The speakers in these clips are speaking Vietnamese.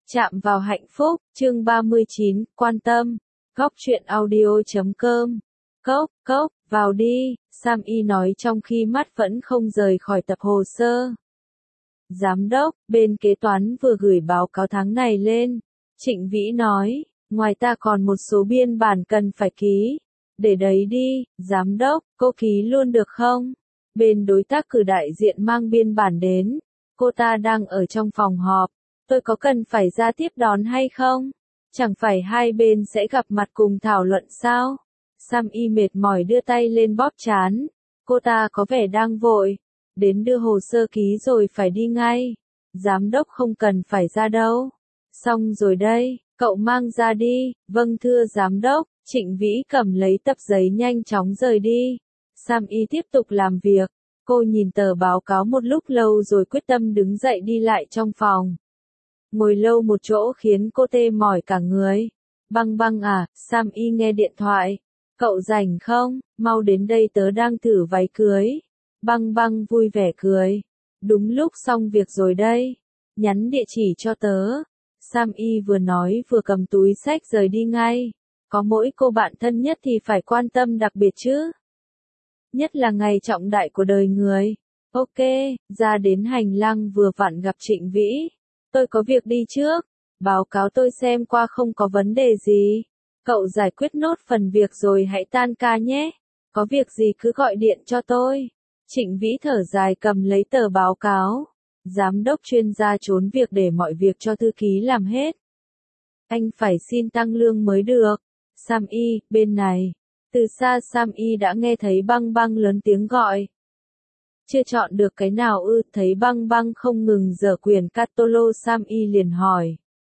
Chạm vào hạnh phúc, chương 39, quan tâm. Góc truyện audio.com. Cốc, vào đi, Sam Y nói trong khi mắt vẫn không rời khỏi tập hồ sơ. Giám đốc, bên kế toán vừa gửi báo cáo tháng này lên. Trịnh Vĩ nói, ngoài ta còn một số biên bản cần phải ký. Để đấy đi, giám đốc, cô ký luôn được không? Bên đối tác cử đại diện mang biên bản đến. Cô ta đang ở trong phòng họp. Tôi có cần phải ra tiếp đón hay không? Chẳng phải hai bên sẽ gặp mặt cùng thảo luận sao? Sam Y mệt mỏi đưa tay lên bóp trán. Cô ta có vẻ đang vội. Đến đưa hồ sơ ký rồi phải đi ngay. Giám đốc không cần phải ra đâu. Xong rồi đây, cậu mang ra đi. Vâng thưa giám đốc. Trịnh Vĩ cầm lấy tập giấy nhanh chóng rời đi. Sam Y tiếp tục làm việc. Cô nhìn tờ báo cáo một lúc lâu rồi quyết tâm đứng dậy đi lại trong phòng. Ngồi lâu một chỗ khiến cô tê mỏi cả người. Băng à, Sam Y nghe điện thoại. Cậu rảnh không? Mau đến đây tớ đang thử váy cưới. Băng vui vẻ cười. Đúng lúc xong việc rồi đây. Nhắn địa chỉ cho tớ. Sam Y vừa nói vừa cầm túi xách rời đi ngay. Có mỗi cô bạn thân nhất thì phải quan tâm đặc biệt chứ. Nhất là ngày trọng đại của đời người. Ok, ra đến hành lang vừa vặn gặp Trịnh Vĩ. Tôi có việc đi trước. Báo cáo tôi xem qua không có vấn đề gì. Cậu giải quyết nốt phần việc rồi hãy tan ca nhé. Có việc gì cứ gọi điện cho tôi. Trịnh Vĩ thở dài cầm lấy tờ báo cáo. Giám đốc chuyên gia trốn việc để mọi việc cho thư ký làm hết. Anh phải xin tăng lương mới được. Sam Y, bên này. Từ xa Sam Y đã nghe thấy băng lớn tiếng gọi. Chưa chọn được cái nào ư? Thấy băng không ngừng giở quyển catalog, Sam Y liền hỏi.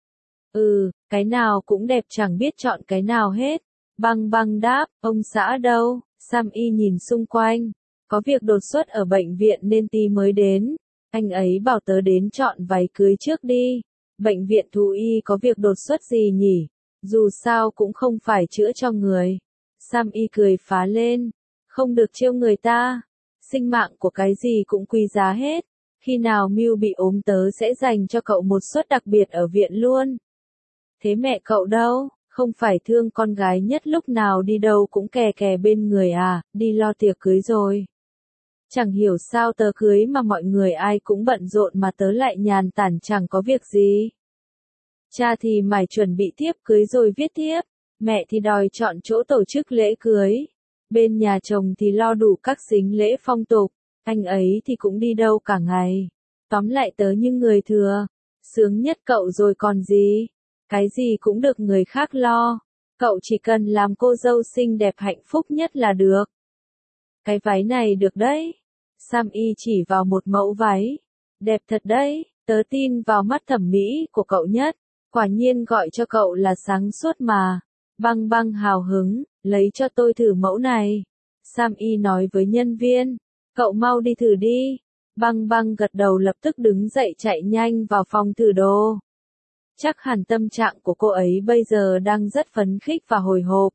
Cái nào cũng đẹp, chẳng biết chọn cái nào hết. Băng đáp, ông xã đâu? Sam Y nhìn xung quanh. Có việc đột xuất ở bệnh viện nên tí mới đến. Anh ấy bảo tớ đến chọn váy cưới trước đi. Bệnh viện thú y có việc đột xuất gì nhỉ? Dù sao cũng không phải chữa cho người. Sam Y cười phá lên. Không được trêu người ta. Sinh mạng của cái gì cũng quý giá hết. Khi nào Miu bị ốm tớ sẽ dành cho cậu một suất đặc biệt ở viện luôn. Thế mẹ cậu đâu? Không phải thương con gái nhất lúc nào đi đâu cũng kè bên người à, đi lo tiệc cưới rồi. Chẳng hiểu sao tớ cưới mà mọi người ai cũng bận rộn mà tớ lại nhàn tản chẳng có việc gì. Cha thì mải chuẩn bị thiếp cưới rồi viết thiếp, mẹ thì đòi chọn chỗ tổ chức lễ cưới. Bên nhà chồng thì lo đủ các sính lễ phong tục, anh ấy thì cũng đi đâu cả ngày. Tóm lại tớ như người thừa, sướng nhất cậu rồi còn gì. Cái gì cũng được người khác lo, cậu chỉ cần làm cô dâu xinh đẹp hạnh phúc nhất là được. Cái váy này được đấy. Sam Y chỉ vào một mẫu váy. Đẹp thật đấy, tớ tin vào mắt thẩm mỹ của cậu nhất. Quả nhiên gọi cho cậu là sáng suốt mà. Băng hào hứng, lấy cho tôi thử mẫu này. Sam Y nói với nhân viên. Cậu mau đi thử đi. Băng gật đầu lập tức đứng dậy chạy nhanh vào phòng thử đồ. Chắc hẳn tâm trạng của cô ấy bây giờ đang rất phấn khích và hồi hộp.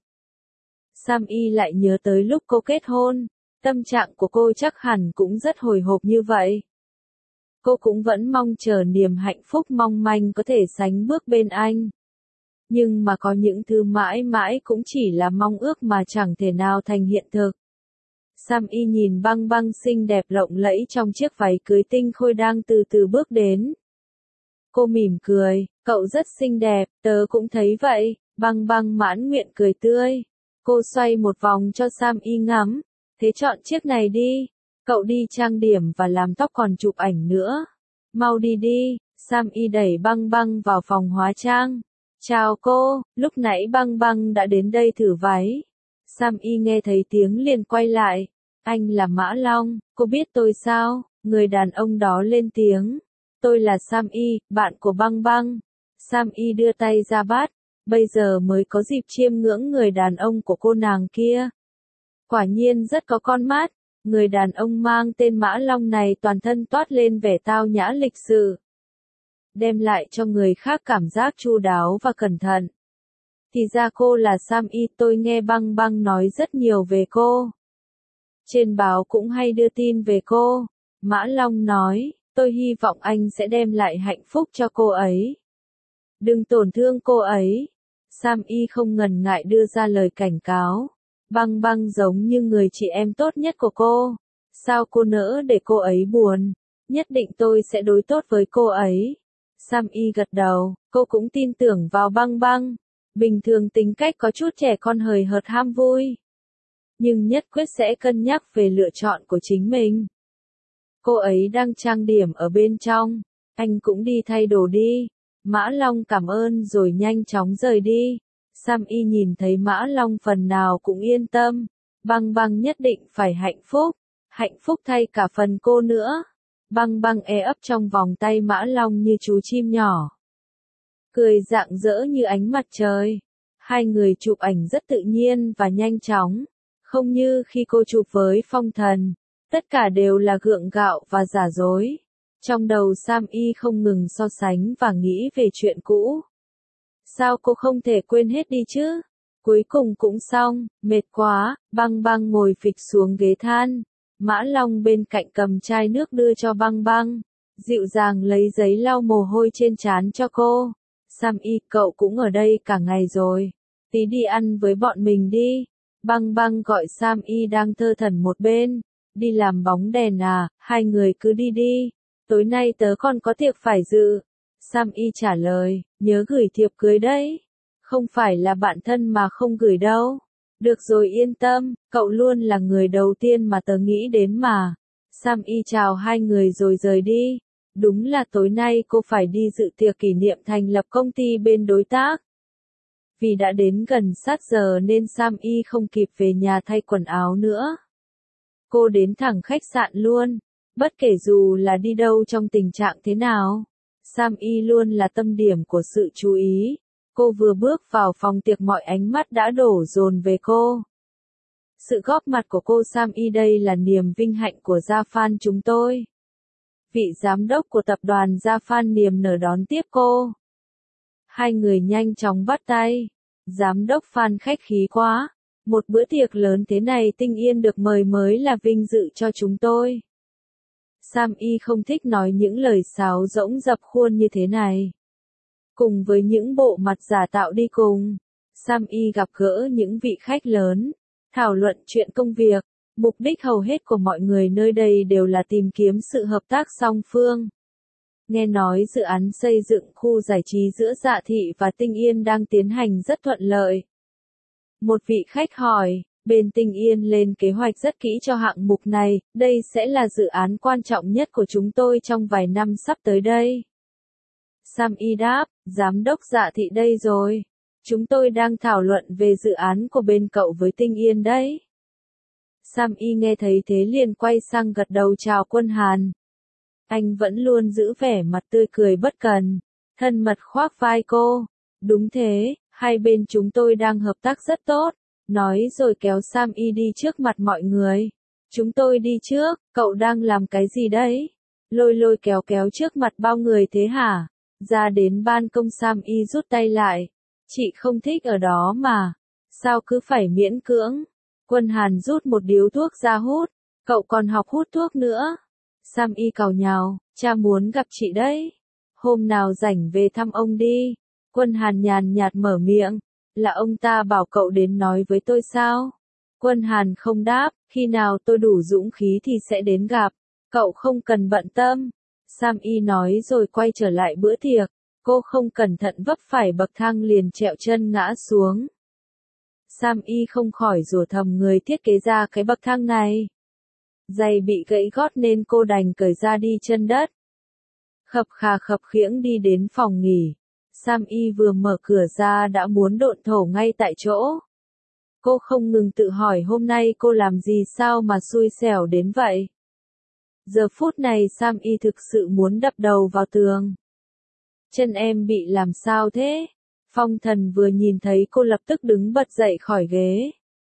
Sam Y lại nhớ tới lúc cô kết hôn. Tâm trạng của cô chắc hẳn cũng rất hồi hộp như vậy. Cô cũng vẫn mong chờ niềm hạnh phúc mong manh có thể sánh bước bên anh. Nhưng mà có những thứ mãi mãi cũng chỉ là mong ước mà chẳng thể nào thành hiện thực. Sam Y nhìn băng xinh đẹp lộng lẫy trong chiếc váy cưới tinh khôi đang từ từ bước đến. Cô mỉm cười, cậu rất xinh đẹp, tớ cũng thấy vậy. Băng mãn nguyện cười tươi. Cô xoay một vòng cho Sam Y ngắm. Thế chọn chiếc này đi. Cậu đi trang điểm và làm tóc còn chụp ảnh nữa. Mau đi đi. Sam Y đẩy băng vào phòng hóa trang. Chào cô, lúc nãy băng đã đến đây thử váy. Sam Y nghe thấy tiếng liền quay lại. Anh là Mã Long, cô biết tôi sao? Người đàn ông đó lên tiếng. Tôi là Sam Y, bạn của băng. Sam Y đưa tay ra bắt. Bây giờ mới có dịp chiêm ngưỡng người đàn ông của cô nàng kia. Quả nhiên rất có con mắt. Người đàn ông mang tên Mã Long này toàn thân toát lên vẻ tao nhã lịch sự. Đem lại cho người khác cảm giác chu đáo và cẩn thận. Thì ra cô là Sam Y, tôi nghe băng nói rất nhiều về cô. Trên báo cũng hay đưa tin về cô. Mã Long nói, tôi hy vọng anh sẽ đem lại hạnh phúc cho cô ấy. Đừng tổn thương cô ấy. Sam Y không ngần ngại đưa ra lời cảnh cáo. Băng băng giống như người chị em tốt nhất của cô. Sao cô nỡ để cô ấy buồn? Nhất định tôi sẽ đối tốt với cô ấy. Sam Y gật đầu, cô cũng tin tưởng vào băng băng. Bình thường tính cách có chút trẻ con hời hợt ham vui. Nhưng nhất quyết sẽ cân nhắc về lựa chọn của chính mình. Cô ấy đang trang điểm ở bên trong. Anh cũng đi thay đồ đi. Mã Long cảm ơn rồi nhanh chóng rời đi. Sam Y nhìn thấy Mã Long phần nào cũng yên tâm. Băng băng nhất định phải hạnh phúc. Hạnh phúc thay cả phần cô nữa. Băng băng ấp trong vòng tay Mã Long như chú chim nhỏ. Cười rạng rỡ như ánh mặt trời. Hai người chụp ảnh rất tự nhiên và nhanh chóng. Không như khi cô chụp với Phong Thần. Tất cả đều là gượng gạo và giả dối. Trong đầu Sam Y không ngừng so sánh và nghĩ về chuyện cũ. Sao cô không thể quên hết đi chứ? Cuối cùng cũng xong, mệt quá, băng băng ngồi phịch xuống ghế than. Mã Long bên cạnh cầm chai nước đưa cho băng băng. Dịu dàng lấy giấy lau mồ hôi trên trán cho cô. Sam Y, cậu cũng ở đây cả ngày rồi. Tí đi ăn với bọn mình đi. Băng băng gọi Sam Y đang thơ thẩn một bên. Đi làm bóng đèn à, hai người cứ đi đi. Tối nay tớ còn có tiệc phải dự. Sam Y trả lời, nhớ gửi thiệp cưới đấy. Không phải là bạn thân mà không gửi đâu. Được rồi yên tâm, cậu luôn là người đầu tiên mà tớ nghĩ đến mà. Sam Y chào hai người rồi rời đi. Đúng là tối nay cô phải đi dự tiệc kỷ niệm thành lập công ty bên đối tác. Vì đã đến gần sát giờ nên Sam Y không kịp về nhà thay quần áo nữa. Cô đến thẳng khách sạn luôn. Bất kể dù là đi đâu trong tình trạng thế nào, Sam Y luôn là tâm điểm của sự chú ý. Cô vừa bước vào phòng tiệc mọi ánh mắt đã đổ dồn về cô. Sự góp mặt của cô Sam Y đây là niềm vinh hạnh của Gia Phan chúng tôi. Vị giám đốc của tập đoàn Gia Phan niềm nở đón tiếp cô. Hai người nhanh chóng bắt tay. Giám đốc Phan khách khí quá. Một bữa tiệc lớn thế này Tinh Yên được mời mới là vinh dự cho chúng tôi. Sam Y không thích nói những lời sáo rỗng dập khuôn như thế này. Cùng với những bộ mặt giả tạo đi cùng, Sam Y gặp gỡ những vị khách lớn, thảo luận chuyện công việc. Mục đích hầu hết của mọi người nơi đây đều là tìm kiếm sự hợp tác song phương. Nghe nói dự án xây dựng khu giải trí giữa Dạ Thị và Tinh Yên đang tiến hành rất thuận lợi. Một vị khách hỏi, bên Tinh Yên lên kế hoạch rất kỹ cho hạng mục này, đây sẽ là dự án quan trọng nhất của chúng tôi trong vài năm sắp tới đây. Sam Y đáp, giám đốc Dạ Thị đây rồi. Chúng tôi đang thảo luận về dự án của bên cậu với Tinh Yên đấy. Sam Y nghe thấy thế liền quay sang gật đầu chào Quân Hàn. Anh vẫn luôn giữ vẻ mặt tươi cười bất cần, thân mật khoác vai cô. Đúng thế, hai bên chúng tôi đang hợp tác rất tốt. Nói rồi kéo Sam Y đi trước mặt mọi người. Chúng tôi đi trước, cậu đang làm cái gì đấy? Lôi lôi kéo kéo trước mặt bao người thế hả? Ra đến ban công Sam Y rút tay lại. Chị không thích ở đó mà. Sao cứ phải miễn cưỡng? Quân Hàn rút một điếu thuốc ra hút. Cậu còn học hút thuốc nữa. Sam Y càu nhàu, cha muốn gặp chị đấy. Hôm nào rảnh về thăm ông đi. Quân Hàn nhàn nhạt mở miệng. Là ông ta bảo cậu đến nói với tôi sao? Quân Hàn không đáp, khi nào tôi đủ dũng khí thì sẽ đến gặp. Cậu không cần bận tâm. Sam Y nói rồi quay trở lại bữa tiệc. Cô không cẩn thận vấp phải bậc thang liền trẹo chân ngã xuống. Sam Y không khỏi rủa thầm người thiết kế ra cái bậc thang này. Giày bị gãy gót nên cô đành cởi ra đi chân đất. Khập khà khập khiễng đi đến phòng nghỉ. Sam Y vừa mở cửa ra đã muốn độn thổ ngay tại chỗ. Cô không ngừng tự hỏi hôm nay cô làm gì sao mà xui xẻo đến vậy. Giờ phút này Sam Y thực sự muốn đập đầu vào tường. Chân em bị làm sao thế? Phong Thần vừa nhìn thấy cô lập tức đứng bật dậy khỏi ghế.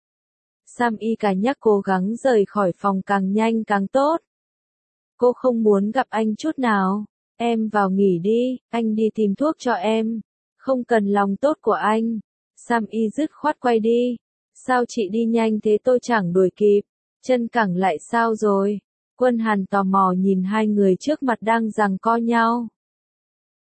Sam Y cả nhắc cố gắng rời khỏi phòng càng nhanh càng tốt. Cô không muốn gặp anh chút nào. Em vào nghỉ đi, anh đi tìm thuốc cho em. Không cần lòng tốt của anh. Sam Y dứt khoát quay đi. Sao chị đi nhanh thế tôi chẳng đuổi kịp. Chân cẳng lại sao rồi? Quân Hàn tò mò nhìn hai người trước mặt đang giằng co nhau.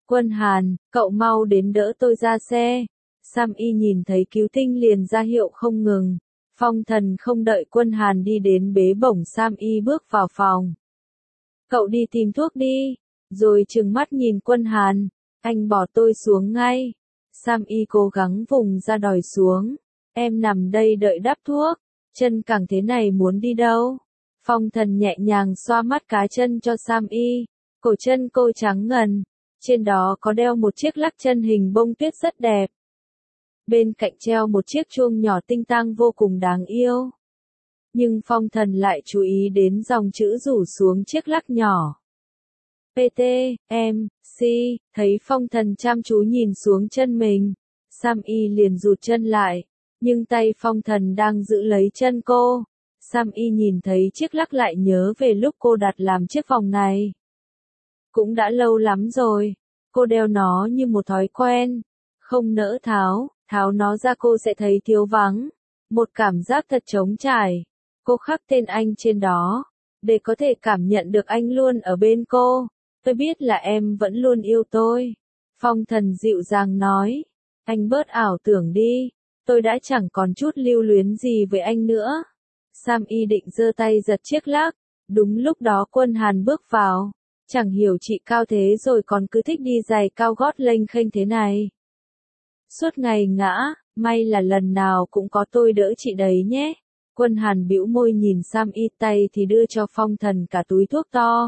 Quân Hàn, cậu mau đến đỡ tôi ra xe. Sam Y nhìn thấy Cứu Tinh liền ra hiệu không ngừng. Phong Thần không đợi Quân Hàn đi đến bế bổng Sam Y bước vào phòng. Cậu đi tìm thuốc đi, rồi trừng mắt nhìn Quân Hàn, anh bỏ tôi xuống ngay. Sam Y cố gắng vùng ra đòi xuống. Em nằm đây đợi đắp thuốc, chân càng thế này muốn đi đâu? Phong Thần nhẹ nhàng xoa mắt cá chân cho Sam Y, cổ chân cô trắng ngần, trên đó có đeo một chiếc lắc chân hình bông tuyết rất đẹp. Bên cạnh treo một chiếc chuông nhỏ tinh tang vô cùng đáng yêu. Nhưng Phong Thần lại chú ý đến dòng chữ rủ xuống chiếc lắc nhỏ. PT, M, C, thấy Phong Thần chăm chú nhìn xuống chân mình, Sam Y liền rụt chân lại, nhưng tay Phong Thần đang giữ lấy chân cô. Sam Y nhìn thấy chiếc lắc lại nhớ về lúc cô đặt làm chiếc vòng này. Cũng đã lâu lắm rồi, cô đeo nó như một thói quen, không nỡ tháo nó ra cô sẽ thấy thiếu vắng, một cảm giác thật trống trải. Cô khắc tên anh trên đó, để có thể cảm nhận được anh luôn ở bên cô. Tôi biết là em vẫn luôn yêu tôi. Phong Thần dịu dàng nói, anh bớt ảo tưởng đi, tôi đã chẳng còn chút lưu luyến gì với anh nữa. Sam Y định giơ tay giật chiếc lắc, đúng lúc đó Quân Hàn bước vào, chẳng hiểu chị cao thế rồi còn cứ thích đi giày cao gót lênh khênh thế này. Suốt ngày ngã, may là lần nào cũng có tôi đỡ chị đấy nhé. Quân Hàn bĩu môi nhìn Sam Y, tay thì đưa cho Phong Thần cả túi thuốc to.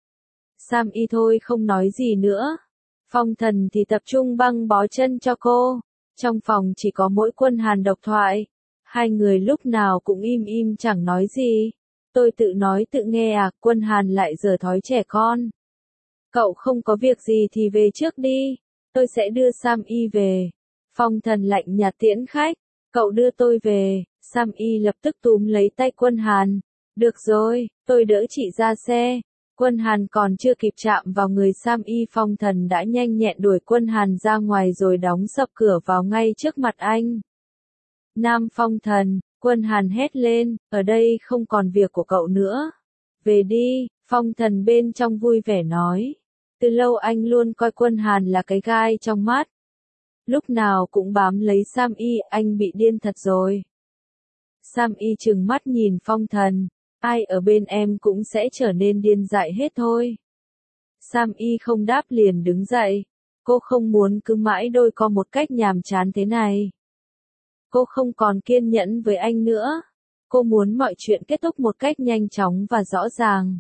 Sam Y thôi không nói gì nữa. Phong Thần thì tập trung băng bó chân cho cô. Trong phòng chỉ có mỗi Quân Hàn độc thoại. Hai người lúc nào cũng im im chẳng nói gì. Tôi tự nói tự nghe à, Quân Hàn lại giở thói trẻ con. Cậu không có việc gì thì về trước đi. Tôi sẽ đưa Sam Y về. Phong Thần lạnh nhạt tiễn khách. Cậu đưa tôi về. Sam Y lập tức túm lấy tay Quân Hàn. Được rồi, tôi đỡ chị ra xe. Quân Hàn còn chưa kịp chạm vào người Sam Y, Phong Thần đã nhanh nhẹn đuổi Quân Hàn ra ngoài rồi đóng sập cửa vào ngay trước mặt anh. Nam Phong Thần, Quân Hàn hét lên, ở đây không còn việc của cậu nữa. Về đi, Phong Thần bên trong vui vẻ nói. Từ lâu anh luôn coi Quân Hàn là cái gai trong mắt. Lúc nào cũng bám lấy Sam Y, anh bị điên thật rồi. Sam Y trừng mắt nhìn Phong Thần, ai ở bên em cũng sẽ trở nên điên dại hết thôi. Sam Y không đáp liền đứng dậy, cô không muốn cứ mãi đôi co một cách nhàm chán thế này. Cô không còn kiên nhẫn với anh nữa, cô muốn mọi chuyện kết thúc một cách nhanh chóng và rõ ràng.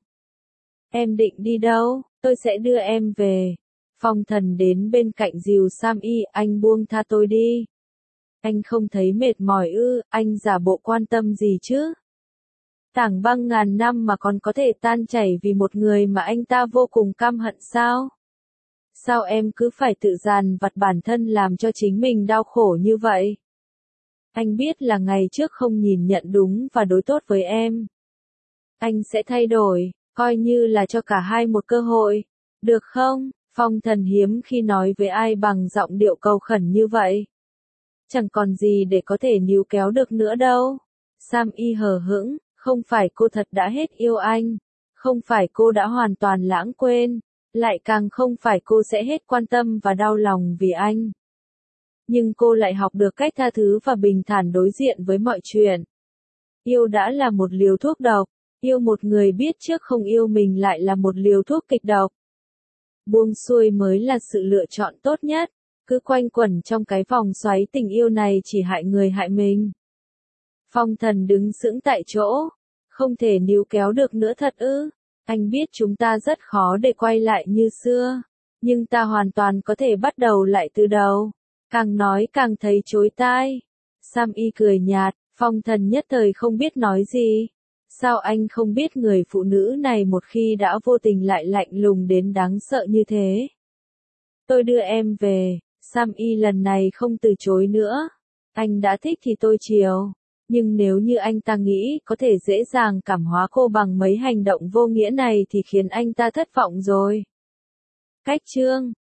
Em định đi đâu, tôi sẽ đưa em về. Phong Thần đến bên cạnh dìu Sam Y, anh buông tha tôi đi. Anh không thấy mệt mỏi ư, anh giả bộ quan tâm gì chứ? Tảng băng ngàn năm mà còn có thể tan chảy vì một người mà anh ta vô cùng căm hận sao? Sao em cứ phải tự dằn vặt bản thân làm cho chính mình đau khổ như vậy? Anh biết là ngày trước không nhìn nhận đúng và đối tốt với em. Anh sẽ thay đổi, coi như là cho cả hai một cơ hội. Được không? Phong Thần hiếm khi nói với ai bằng giọng điệu cầu khẩn như vậy. Chẳng còn gì để có thể níu kéo được nữa đâu. Sam Y hờ hững, không phải cô thật đã hết yêu anh, không phải cô đã hoàn toàn lãng quên, lại càng không phải cô sẽ hết quan tâm và đau lòng vì anh. Nhưng cô lại học được cách tha thứ và bình thản đối diện với mọi chuyện. Yêu đã là một liều thuốc độc, yêu một người biết trước không yêu mình lại là một liều thuốc kịch độc. Buông xuôi mới là sự lựa chọn tốt nhất, cứ quanh quẩn trong cái vòng xoáy tình yêu này chỉ hại người hại mình. Phong Thần đứng sững tại chỗ, không thể níu kéo được nữa thật ư? Anh biết chúng ta rất khó để quay lại như xưa, nhưng ta hoàn toàn có thể bắt đầu lại từ đầu. Càng nói càng thấy chối tai. Sam Y cười nhạt, Phong Thần nhất thời không biết nói gì. Sao anh không biết người phụ nữ này một khi đã vô tình lại lạnh lùng đến đáng sợ như thế? Tôi đưa em về. Sam Y lần này không từ chối nữa. Anh đã thích thì tôi chiều. Nhưng nếu như anh ta nghĩ có thể dễ dàng cảm hóa cô bằng mấy hành động vô nghĩa này thì khiến anh ta thất vọng rồi. Cách chương